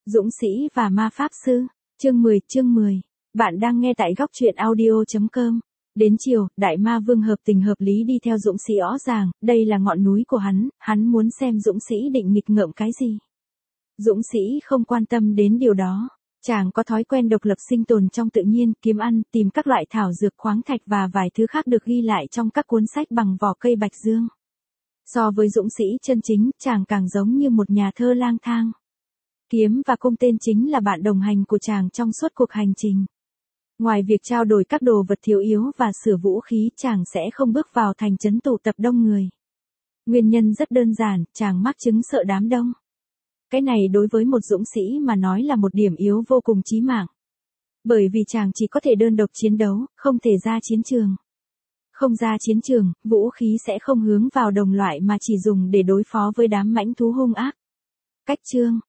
Dũng sĩ và ma pháp sư, chương 10. Bạn đang nghe tại góc truyện audio.com. Đến chiều, đại ma vương hợp tình hợp lý đi theo Dũng sĩ rõ ràng, đây là ngọn núi của hắn muốn xem Dũng sĩ định nghịch ngợm cái gì. Dũng sĩ không quan tâm đến điều đó. Chàng có thói quen độc lập sinh tồn trong tự nhiên, kiếm ăn, tìm các loại thảo dược khoáng thạch và vài thứ khác được ghi lại trong các cuốn sách bằng vỏ cây bạch dương. So với Dũng sĩ chân chính, chàng càng giống như một nhà thơ lang thang. Kiếm và cung tên chính là bạn đồng hành của chàng trong suốt cuộc hành trình. Ngoài việc trao đổi các đồ vật thiếu yếu và sửa vũ khí, chàng sẽ không bước vào thành trấn tụ tập đông người. Nguyên nhân rất đơn giản, chàng mắc chứng sợ đám đông. Cái này đối với một dũng sĩ mà nói là một điểm yếu vô cùng chí mạng. Bởi vì chàng chỉ có thể đơn độc chiến đấu, không thể ra chiến trường. Không ra chiến trường, vũ khí sẽ không hướng vào đồng loại mà chỉ dùng để đối phó với đám mãnh thú hung ác. Cách chương